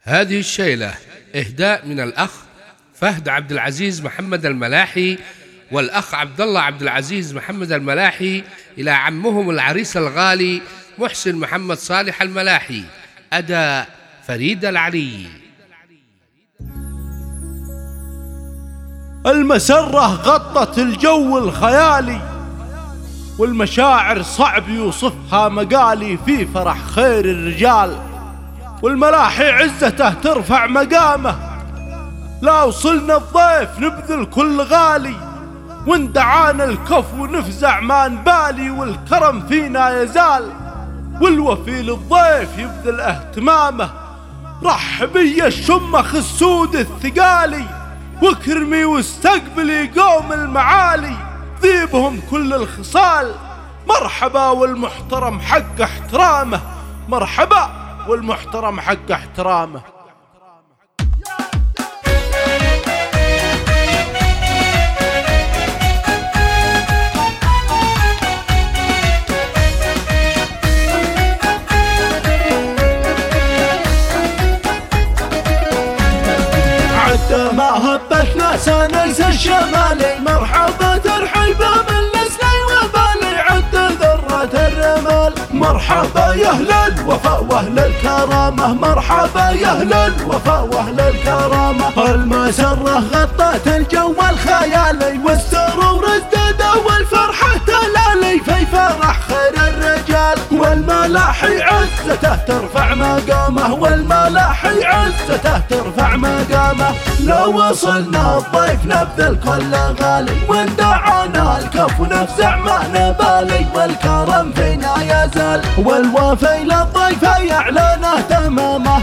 هذه الشيلة إهداء من الأخ فهد عبد العزيز محمد الملاحي والأخ عبد الله عبد العزيز محمد الملاحي إلى عمهم العريس الغالي محسن محمد صالح الملاحي. أداء فريد العلي. المسرة غطت الجو الخيالي والمشاعر صعب يوصفها مقالي في فرح خير الرجال، والملاحي عزته ترفع مقامه. لا وصلنا الضيف نبذل كل غالي، واندعانا الكفو نفزع ما نبالي، والكرم فينا يزال والوفي للضيف يبذل اهتمامه. رحبي يا الشمخ السود الثقالي، واكرمي واستقبلي قوم المعالي ذيبهم كل الخصال. مرحبا والمحترم حق احترامه، مرحبا والمحترم حق احترامه. ما هبتنا سنيس الشمالي، مرحبا ترحيبا من لسلي وبالي، عد ذرة الرمال. مرحبا يا اهل الوفاء واهل الكرامة، مرحبا يا اهل الوفاء واهل الكرامة. المسرة غطت الجو الخيالي، والسرور ازداد والفرحة تلالي في فرح خير الرجال، والملاحي عزته ترفع مقامه، والملاحي عزته ترفع مقامه. لو وصلنا الضيف نبذل كل غالي، واندعانا الكفو نفزع ما نبالي، والكرم فينا يزال والوفي للضيف يعلنه تمامه.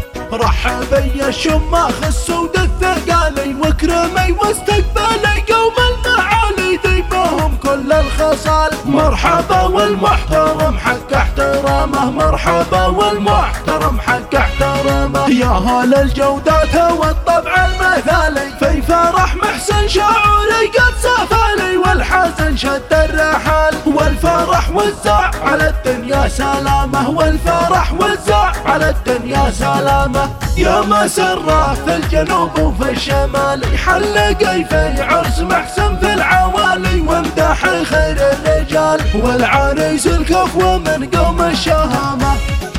رحبي يا الشماخ السود الثقالي، واكرمي واستقبلي قوم المعالي ذيبهم كل الخصال. مرحبا والمحترم حق احترامه، مرحبا والمحترم حق احترامه. يا هال الجودات والطبع المثالي، في فرح محسن شعوري قد سافالي، والحزن شد الرحال، والفرح وزع على الدنيا سلامه، والفرح وزع على الدنيا سلامه. يا مسرة في الجنوب وفي الشمال، حلقي في عرس محسن في العوالي، وامدح خير الرجال، والعريس الكفو من قوم الشهامة.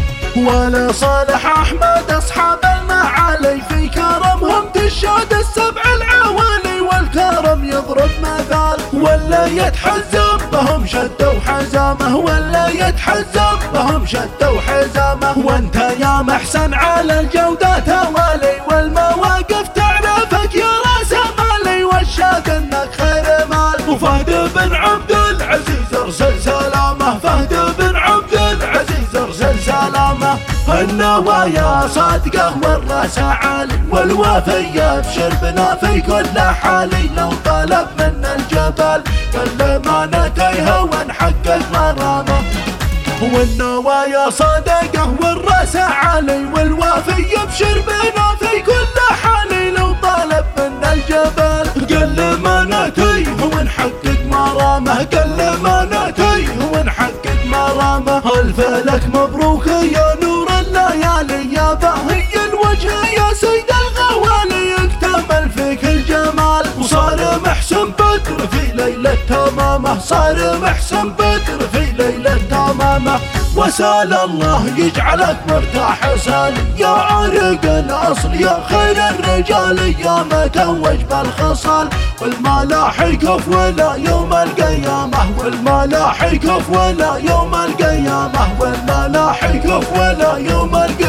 ولصالح أحمد أصحاب المعالي، في كرمهم تشهد السبع العوالي، والكرم يضرب مثال، ولا يتحزم بهم شدوا حزامه، ولا يتحزم بهم شدوا حزامه. وانت يا محسن على الجودات والي، والمواقف تعرفك يا راس مالي، والشاك انك خير مال. وفهد بن عبد العزيز ارسل سلامه، فهد بن عبد العزيز ارسل سلامه. النوايا صادقه والراس عالي، والوفي يبشر بنا في كل حالي، لو طلب منا الجبال كل ما نتيه ونحقق مرامه. والنوايا صادقه والراس عالي، والوفي يبشر بنا في كل حالي، لو طلب منا الجبال قل ما نتيه ونحقق مرامه، قل ما نتيه ونحقق مرامه. الف لك مبروك يا نور الليالي، يا باهي الوجه يا سيد الغوالي، اكتمل فيك الجمال، وصار محسن بدر في ليلة تمامه، صار محسن بدر في ليلة تمامه. وسال الله يجعلك مرتاح سالي، يا عرق الاصل يا خير الرجال، يا متوج بالخصال، والملاحي كفو لا يوم القيامة، والملاحي كفو لا يوم القيامة، والملاحي كفو لا يوم القيامة.